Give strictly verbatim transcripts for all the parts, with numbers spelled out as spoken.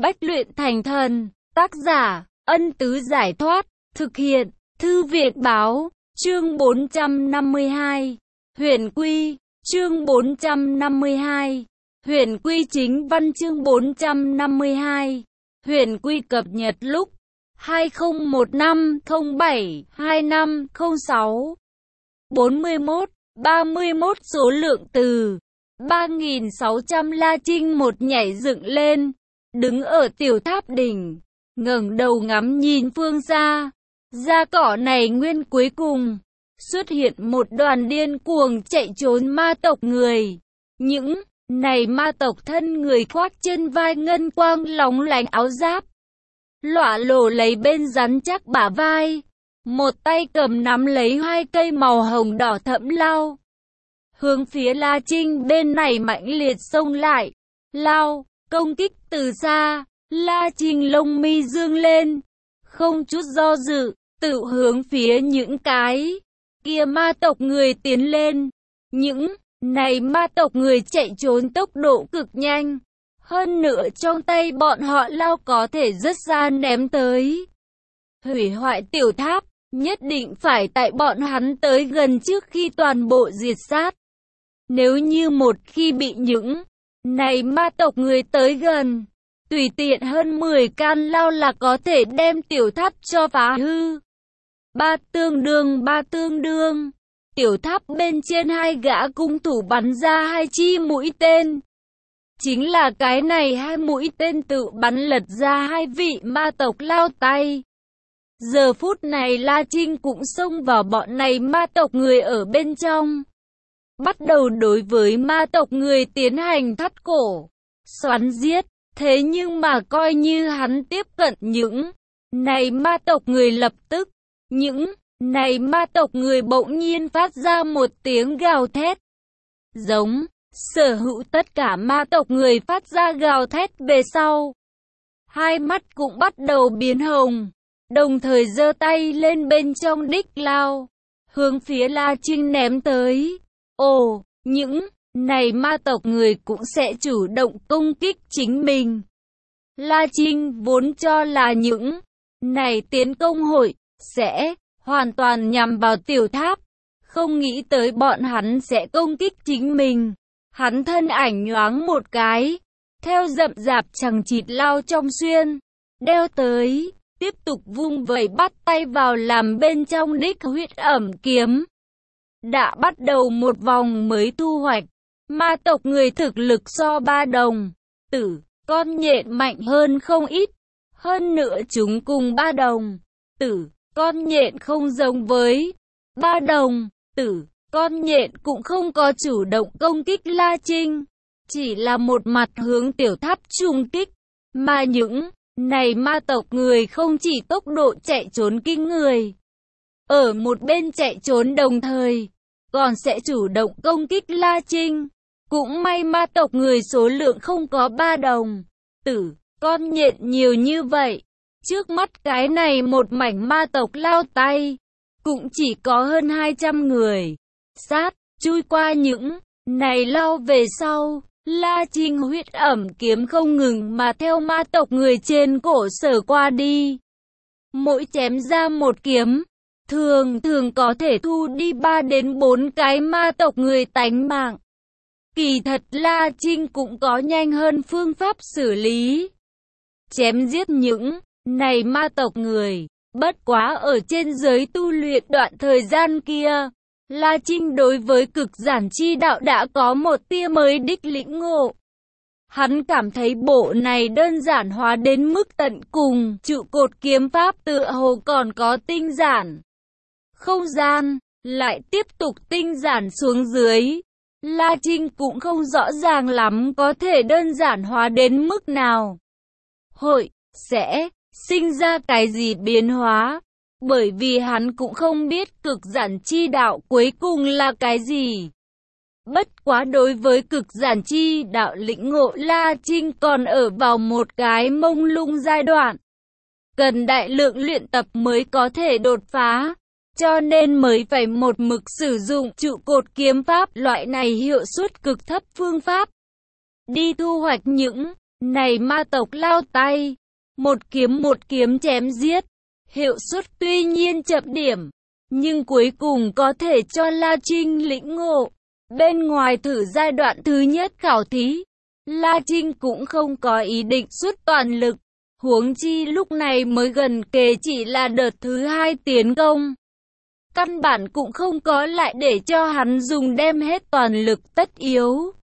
bách luyện thành thần. Tác giả, Ân Tứ Giải Thoát. Thực hiện, Thư Viện Báo. Chương bốn trăm năm mươi hai. Huyền Quy. Chương bốn trăm năm mươi hai. Huyền Quy chính văn. Chương bốn trăm năm mươi hai. Huyền Quy cập nhật lúc hai không một năm không bảy hai năm không sáu. bốn mươi mốt, ba mươi mốt số lượng từ ba nghìn sáu trăm. La Trinh một nhảy dựng lên, đứng ở tiểu tháp đỉnh, ngẩng đầu ngắm nhìn phương xa. Ra cỏ này nguyên cuối cùng xuất hiện một đoàn điên cuồng chạy trốn ma tộc người. Những này ma tộc thân người khoác trên vai ngân quang lóng lánh áo giáp, lọa lộ lấy bên rắn chắc bả vai, một tay cầm nắm lấy hai cây màu hồng đỏ thẫm lao hướng phía La Trinh bên này mãnh liệt xông lại. Lao công kích từ xa. La Trinh lông mi dương lên, không chút do dự, tự hướng phía những cái kia ma tộc người tiến lên. Những này ma tộc người chạy trốn tốc độ cực nhanh, hơn nữa trong tay bọn họ lao có thể rất xa ném tới. Hủy hoại tiểu tháp, nhất định phải tại bọn hắn tới gần trước khi toàn bộ diệt sát. Nếu như một khi bị những này ma tộc người tới gần, tùy tiện hơn mười can lao là có thể đem tiểu tháp cho phá hư. Ba tương đương ba tương đương. Tiểu tháp bên trên hai gã cung thủ bắn ra hai chi mũi tên. Chính là cái này hai mũi tên tự bắn lật ra hai vị ma tộc lao tay. Giờ phút này La Trinh cũng xông vào bọn này ma tộc người ở bên trong, bắt đầu đối với ma tộc người tiến hành thắt cổ, xoắn giết. Thế nhưng mà coi như hắn tiếp cận những này ma tộc người, lập tức những này ma tộc người bỗng nhiên phát ra một tiếng gào thét. Giống, sở hữu tất cả ma tộc người phát ra gào thét về sau, hai mắt cũng bắt đầu biến hồng, đồng thời giơ tay lên bên trong đích lao, hướng phía La Trinh ném tới. Ồ, những này ma tộc người cũng sẽ chủ động công kích chính mình. La Trinh vốn cho là những này tiến công hội sẽ hoàn toàn nhằm vào tiểu tháp, không nghĩ tới bọn hắn sẽ công kích chính mình. Hắn thân ảnh nhoáng một cái, theo rậm rạp chằng chịt lao trong xuyên, đeo tới, tiếp tục vung vẩy bắt tay vào làm bên trong đích huyết ẩm kiếm. Đã bắt đầu một vòng mới thu hoạch, ma tộc người thực lực so ba đồng tử con nhện mạnh hơn không ít. Hơn nữa chúng cùng ba đồng tử con nhện không giống với ba đồng tử con nhện, cũng không có chủ động công kích La Trinh, chỉ là một mặt hướng tiểu tháp trùng kích. Mà những này ma tộc người không chỉ tốc độ chạy trốn kinh người, ở một bên chạy trốn đồng thời còn sẽ chủ động công kích La Trinh. Cũng may ma tộc người số lượng không có ba đồng tử con nhện nhiều như vậy. Trước mắt cái này một mảnh ma tộc lao tay cũng chỉ có hơn hai trăm người. Sát chui qua những này lao về sau, La Trinh huyết ẩm kiếm không ngừng mà theo ma tộc người trên cổ sở qua đi. Mỗi chém ra một kiếm, thường thường có thể thu đi ba đến bốn cái ma tộc người tánh mạng. Kỳ thật La Trinh cũng có nhanh hơn phương pháp xử lý, chém giết những này ma tộc người. Bất quá ở trên giới tu luyện đoạn thời gian kia, La Trinh đối với cực giản chi đạo đã có một tia mới đích lĩnh ngộ. Hắn cảm thấy bộ này đơn giản hóa đến mức tận cùng, trụ cột kiếm pháp tựa hồ còn có tinh giản. Không gian lại tiếp tục tinh giản xuống dưới. La Trinh cũng không rõ ràng lắm có thể đơn giản hóa đến mức nào. Hội sẽ sinh ra cái gì biến hóa, bởi vì hắn cũng không biết cực giản chi đạo cuối cùng là cái gì. Bất quá đối với cực giản chi đạo lĩnh ngộ, La Trinh còn ở vào một cái mông lung giai đoạn, cần đại lượng luyện tập mới có thể đột phá, cho nên mới phải một mực sử dụng trụ cột kiếm pháp loại này hiệu suất cực thấp phương pháp, đi thu hoạch những Này ma tộc lao tay, một kiếm một kiếm chém giết, hiệu suất tuy nhiên chậm điểm, nhưng cuối cùng có thể cho La Trinh lĩnh ngộ. Bên ngoài thử giai đoạn thứ nhất khảo thí, La Trinh cũng không có ý định xuất toàn lực, huống chi lúc này mới gần kề chỉ là đợt thứ hai tiến công. Căn bản cũng không có lại để cho hắn dùng đem hết toàn lực tất yếu.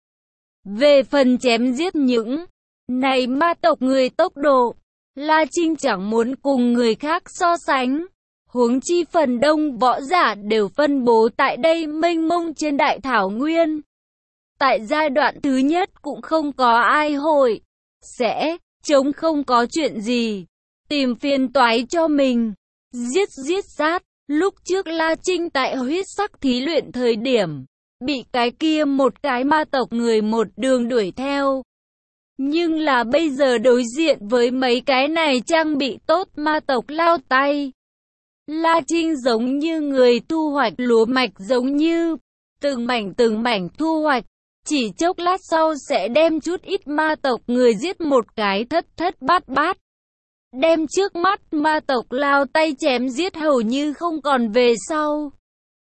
Về phần chém giết những này ma tộc người tốc độ, La Trinh chẳng muốn cùng người khác so sánh. Huống chi phần đông võ giả đều phân bố tại đây mênh mông trên đại thảo nguyên. Tại giai đoạn thứ nhất cũng không có ai hội sẽ chống không có chuyện gì, tìm phiền toái cho mình, giết giết sát. Lúc trước La Trinh tại huyết sắc thí luyện thời điểm, bị cái kia một cái ma tộc người một đường đuổi theo. Nhưng là bây giờ đối diện với mấy cái này trang bị tốt ma tộc lao tay. La Trinh giống như người thu hoạch lúa mạch, giống như từng mảnh từng mảnh thu hoạch, chỉ chốc lát sau sẽ đem chút ít ma tộc người giết một cái thất thất bát bát. Đem trước mắt ma tộc lao tay chém giết hầu như không còn về sau.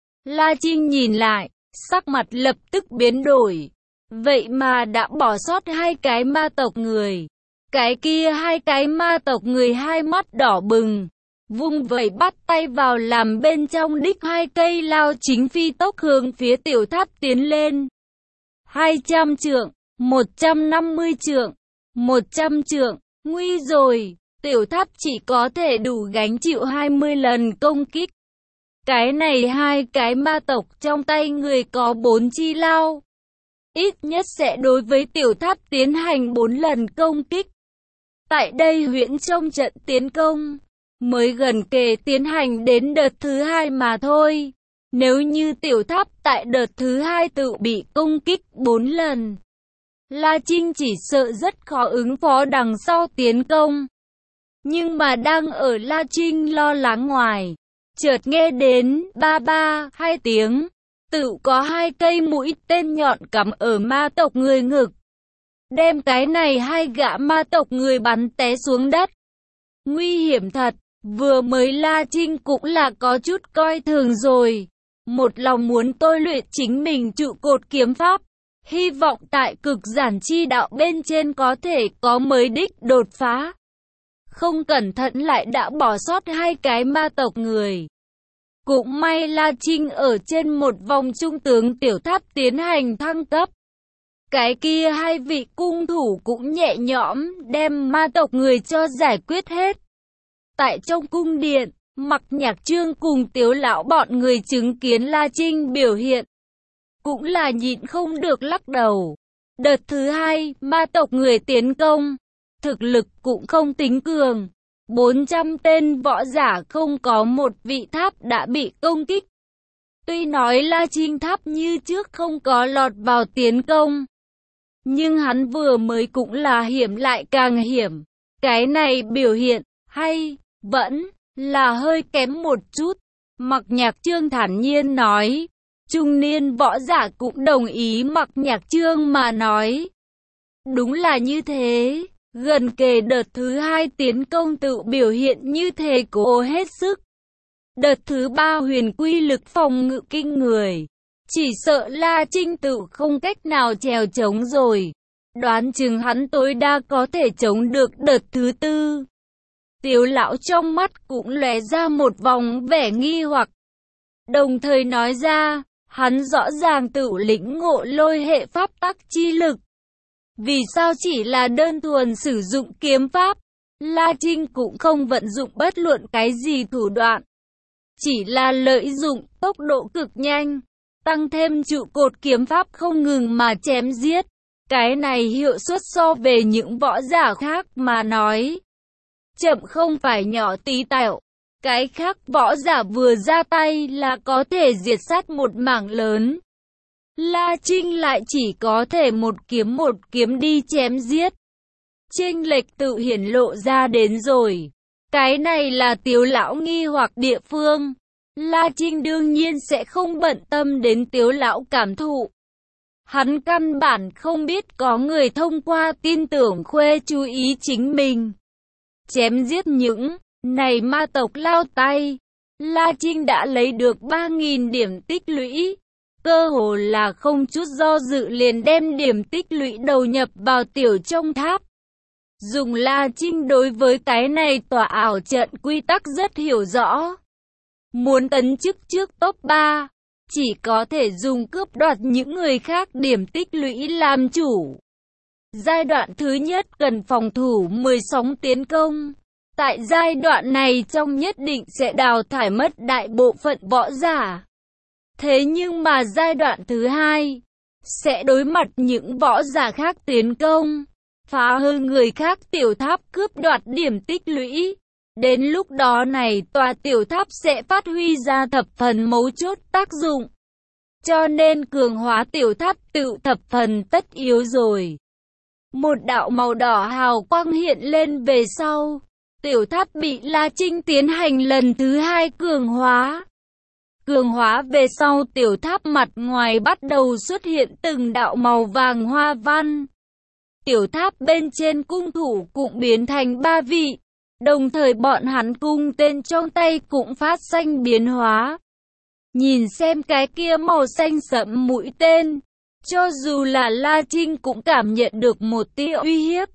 La Trinh nhìn lại, sắc mặt lập tức biến đổi. Vậy mà đã bỏ sót hai cái ma tộc người. Cái kia hai cái ma tộc người hai mắt đỏ bừng, vung vẩy bắt tay vào làm bên trong đích hai cây lao chính phi tốc hướng phía tiểu tháp tiến lên. hai trăm trượng, một trăm năm mươi trượng, một trăm trượng, nguy rồi, tiểu tháp chỉ có thể đủ gánh chịu hai mươi lần công kích. Cái này hai cái ma tộc trong tay người có bốn chi lao. Ít nhất sẽ đối với tiểu tháp tiến hành bốn lần công kích. Tại đây huyễn trong trận tiến công, mới gần kề tiến hành đến đợt thứ hai mà thôi. Nếu như tiểu tháp tại đợt thứ hai tự bị công kích bốn lần, La Trinh chỉ sợ rất khó ứng phó đằng sau tiến công. Nhưng mà đang ở La Trinh lo lắng ngoài, chợt nghe đến ba ba hai tiếng, tự có hai cây mũi tên nhọn cắm ở ma tộc người ngực. Đem cái này hai gã ma tộc người bắn té xuống đất. Nguy hiểm thật, vừa mới La Trinh cũng là có chút coi thường rồi. Một lòng muốn tôi luyện chính mình trụ cột kiếm pháp, hy vọng tại cực giản chi đạo bên trên có thể có mới đích đột phá. Không cẩn thận lại đã bỏ sót hai cái ma tộc người. Cũng may La Trinh ở trên một vòng trung tướng tiểu tháp tiến hành thăng cấp. Cái kia hai vị cung thủ cũng nhẹ nhõm đem ma tộc người cho giải quyết hết. Tại trong cung điện, Mặc Nhạc Trương cùng Tiếu lão bọn người chứng kiến La Trinh biểu hiện, cũng là nhịn không được lắc đầu. Đợt thứ hai, ma tộc người tiến công, thực lực cũng không tính cường. bốn trăm tên võ giả không có một vị tháp đã bị công kích. Tuy nói La Trinh tháp như trước không có lọt vào tiến công, nhưng hắn vừa mới cũng là hiểm lại càng hiểm. Cái này biểu hiện, hay, vẫn là hơi kém một chút. Mặc Nhạc Trương thản nhiên nói. Trung niên võ giả cũng đồng ý Mặc Nhạc Trương mà nói. Đúng là như thế, gần kề đợt thứ hai tiến công tự biểu hiện như thế cố hết sức. Đợt thứ ba huyền quy lực phòng ngự kinh người, chỉ sợ La Trinh tự không cách nào trèo chống rồi. Đoán chừng hắn tối đa có thể chống được đợt thứ tư. Tiếu lão trong mắt cũng lóe ra một vòng vẻ nghi hoặc, đồng thời nói ra, hắn rõ ràng tự lĩnh ngộ lôi hệ pháp tắc chi lực. Vì sao chỉ là đơn thuần sử dụng kiếm pháp, La Trinh cũng không vận dụng bất luận cái gì thủ đoạn. Chỉ là lợi dụng tốc độ cực nhanh, tăng thêm trụ cột kiếm pháp không ngừng mà chém giết. Cái này hiệu suất so về những võ giả khác mà nói, chậm không phải nhỏ tí tẹo. Cái khác võ giả vừa ra tay là có thể diệt sát một mảng lớn. La Trinh lại chỉ có thể một kiếm một kiếm đi chém giết. Chênh lệch tự hiển lộ ra đến rồi. Cái này là Tiếu lão nghi hoặc địa phương. La Trinh đương nhiên sẽ không bận tâm đến Tiếu lão cảm thụ. Hắn căn bản không biết có người thông qua tin tưởng Khuê chú ý chính mình. Chém giết những này ma tộc lao tay. La Trinh đã lấy được ba nghìn điểm tích lũy. Cơ hồ là không chút do dự liền đem điểm tích lũy đầu nhập vào tiểu trong tháp. Dùng La Trinh đối với cái này tòa ảo trận quy tắc rất hiểu rõ. Muốn tấn chức trước top ba, chỉ có thể dùng cướp đoạt những người khác điểm tích lũy làm chủ. Giai đoạn thứ nhất cần phòng thủ mười sóng tiến công. Tại giai đoạn này trong nhất định sẽ đào thải mất đại bộ phận võ giả. Thế nhưng mà giai đoạn thứ hai, sẽ đối mặt những võ giả khác tiến công, phá hư người khác tiểu tháp cướp đoạt điểm tích lũy. Đến lúc đó này tòa tiểu tháp sẽ phát huy ra thập phần mấu chốt tác dụng. Cho nên cường hóa tiểu tháp tự thập phần tất yếu rồi. Một đạo màu đỏ hào quang hiện lên về sau. Tiểu tháp bị La Trinh tiến hành lần thứ hai cường hóa. Cường hóa về sau tiểu tháp mặt ngoài bắt đầu xuất hiện từng đạo màu vàng hoa văn. Tiểu tháp bên trên cung thủ cũng biến thành ba vị. Đồng thời bọn hắn cung tên trong tay cũng phát xanh biến hóa. Nhìn xem cái kia màu xanh sẫm mũi tên. Cho dù là La Trinh cũng cảm nhận được một tia uy hiếp.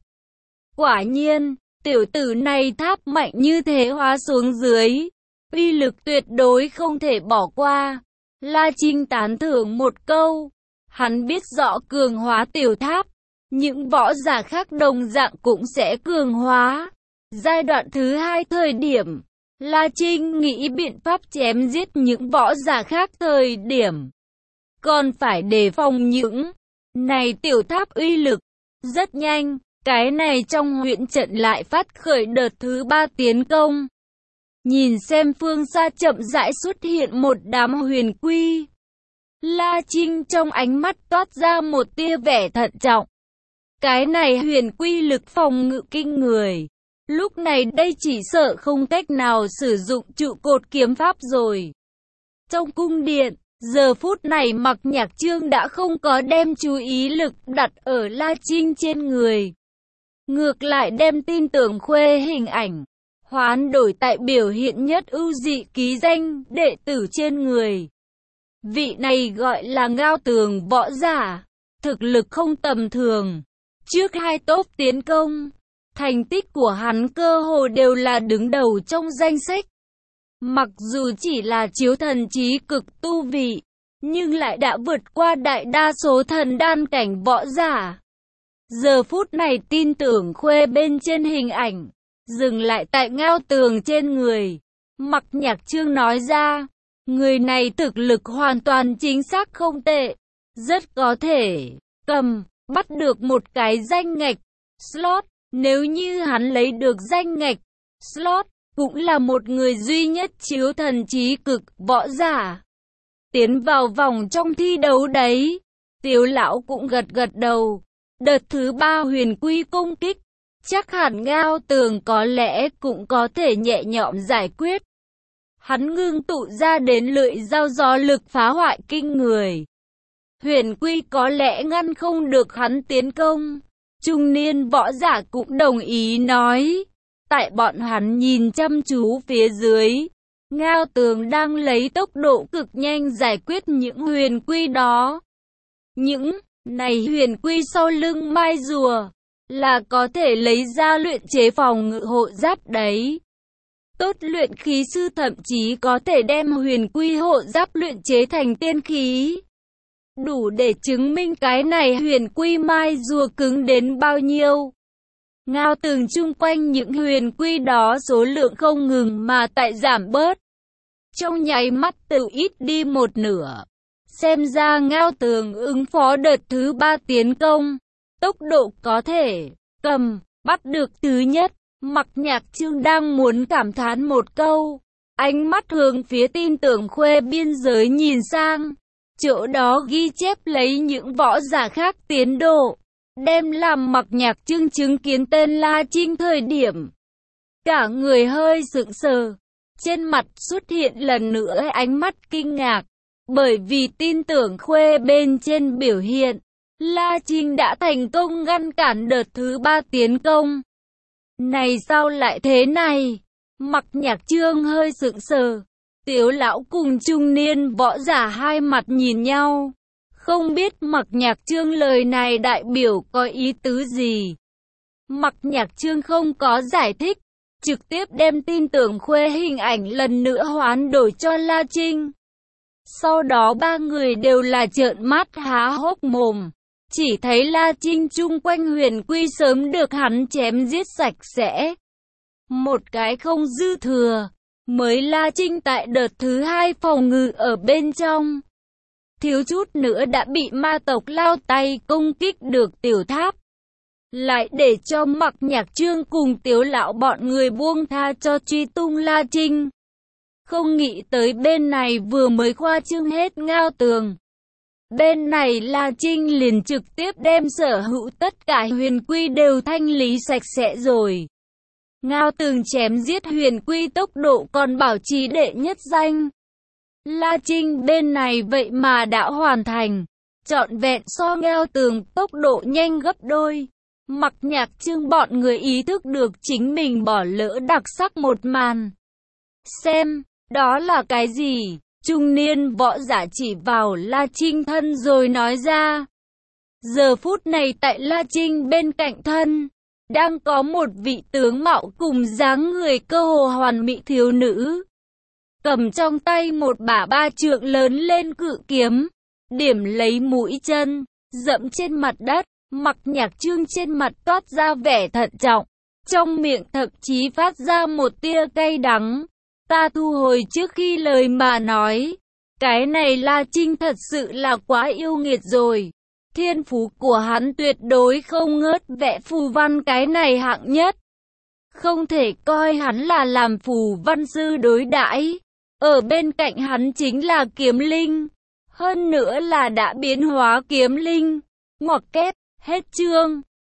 Quả nhiên, tiểu tử này tháp mạnh như thế hóa xuống dưới. Uy lực tuyệt đối không thể bỏ qua. La Trinh tán thưởng một câu. Hắn biết rõ cường hóa tiểu tháp. Những võ giả khác đồng dạng cũng sẽ cường hóa. Giai đoạn thứ hai thời điểm, La Trinh nghĩ biện pháp chém giết những võ giả khác thời điểm. Còn phải đề phòng những này tiểu tháp uy lực. Rất nhanh, cái này trong huyện trận lại phát khởi đợt thứ ba tiến công. Nhìn xem phương xa chậm rãi xuất hiện một đám huyền quy. La Trinh trong ánh mắt toát ra một tia vẻ thận trọng. Cái này huyền quy lực phòng ngự kinh người. Lúc này đây chỉ sợ không cách nào sử dụng trụ cột kiếm pháp rồi. Trong cung điện, giờ phút này Mặc Nhạc Trương đã không có đem chú ý lực đặt ở La Trinh trên người. Ngược lại đem tin tưởng Khuê hình ảnh, hoán đổi tại biểu hiện nhất ưu dị ký danh đệ tử trên người. Vị này gọi là Ngao Tường võ giả, thực lực không tầm thường. Trước hai top tiến công, thành tích của hắn cơ hồ đều là đứng đầu trong danh sách. Mặc dù chỉ là chiếu thần trí cực tu vị, nhưng lại đã vượt qua đại đa số thần đan cảnh võ giả. Giờ phút này tin tưởng Khuê bên trên hình ảnh, dừng lại tại Ngao Tường trên người. Mặc Nhạc Trương nói ra, người này thực lực hoàn toàn chính xác không tệ, rất có thể cầm, bắt được một cái danh ngạch, slot. Nếu như hắn lấy được danh ngạch, slot, cũng là một người duy nhất chiếu thần trí cực võ giả. Tiến vào vòng trong thi đấu đấy. Tiếu lão cũng gật gật đầu. Đợt thứ ba huyền quy công kích, chắc hẳn Ngao Tường có lẽ cũng có thể nhẹ nhõm giải quyết. Hắn ngưng tụ ra đến lưỡi dao gió lực phá hoại kinh người. Huyền quy có lẽ ngăn không được hắn tiến công. Trung niên võ giả cũng đồng ý nói. Tại bọn hắn nhìn chăm chú phía dưới, Ngao Tường đang lấy tốc độ cực nhanh giải quyết những huyền quy đó. Những này huyền quy sau lưng mai rùa là có thể lấy ra luyện chế phòng ngự hộ giáp đấy. Tốt luyện khí sư thậm chí có thể đem huyền quy hộ giáp luyện chế thành tiên khí. Đủ để chứng minh cái này huyền quy mai rùa cứng đến bao nhiêu. Ngao Tường chung quanh những huyền quy đó số lượng không ngừng mà tại giảm bớt. Trong nháy mắt tự ít đi một nửa. Xem ra Ngao Tường ứng phó đợt thứ ba tiến công. Tốc độ có thể cầm, bắt được thứ nhất. Mặc Nhạc Trương đang muốn cảm thán một câu. Ánh mắt hướng phía tin tưởng Khuê biên giới nhìn sang. Chỗ đó ghi chép lấy những võ giả khác tiến độ. Đem làm Mặc Nhạc Trương chứng kiến tên La Trinh thời điểm. Cả người hơi sững sờ. Trên mặt xuất hiện lần nữa ánh mắt kinh ngạc. Bởi vì tin tưởng Khuê bên trên biểu hiện, La Trinh đã thành công ngăn cản đợt thứ ba tiến công. Này sao lại thế này? Mặc Nhạc Trương hơi sững sờ. Tiếu lão cùng trung niên võ giả hai mặt nhìn nhau. Không biết Mặc Nhạc Trương lời này đại biểu có ý tứ gì. Mặc Nhạc Trương không có giải thích, trực tiếp đem tin tưởng Khuê hình ảnh lần nữa hoán đổi cho La Trinh. Sau đó ba người đều là trợn mắt há hốc mồm. Chỉ thấy La Trinh chung quanh Huyền Quy sớm được hắn chém giết sạch sẽ. Một cái không dư thừa. Mới La Trinh tại đợt thứ hai phòng ngự ở bên trong. Thiếu chút nữa đã bị ma tộc lao tay công kích được tiểu tháp. Lại để cho Mặc Nhạc Trương cùng Tiếu lão bọn người buông tha cho truy tung La Trinh. Không nghĩ tới bên này vừa mới khoa trương hết Ngao Tường. Bên này La Trinh liền trực tiếp đem sở hữu tất cả Huyền Quy đều thanh lý sạch sẽ rồi. Ngao Tường chém giết Huyền Quy tốc độ còn bảo trì đệ nhất danh. La Trinh bên này vậy mà đã hoàn thành, trọn vẹn so Ngao Tường tốc độ nhanh gấp đôi. Mặc Nhạc Trương bọn người ý thức được chính mình bỏ lỡ đặc sắc một màn. Xem, đó là cái gì? Trung niên võ giả chỉ vào La Trinh thân rồi nói ra. Giờ phút này tại La Trinh bên cạnh thân, đang có một vị tướng mạo cùng dáng người cơ hồ hoàn mỹ thiếu nữ. Cầm trong tay một bả ba trượng lớn lên cự kiếm, điểm lấy mũi chân, dẫm trên mặt đất. Mặc Nhạc Trương trên mặt toát ra vẻ thận trọng, trong miệng thậm chí phát ra một tia cay đắng. Ta thu hồi trước khi lời mà nói, cái này La Trinh thật sự là quá yêu nghiệt rồi. Thiên phú của hắn tuyệt đối không ngớt vẽ phù văn cái này hạng nhất. Không thể coi hắn là làm phù văn sư đối đãi. Ở bên cạnh hắn chính là kiếm linh, hơn nữa là đã biến hóa kiếm linh. Ngoặc kép, hết chương.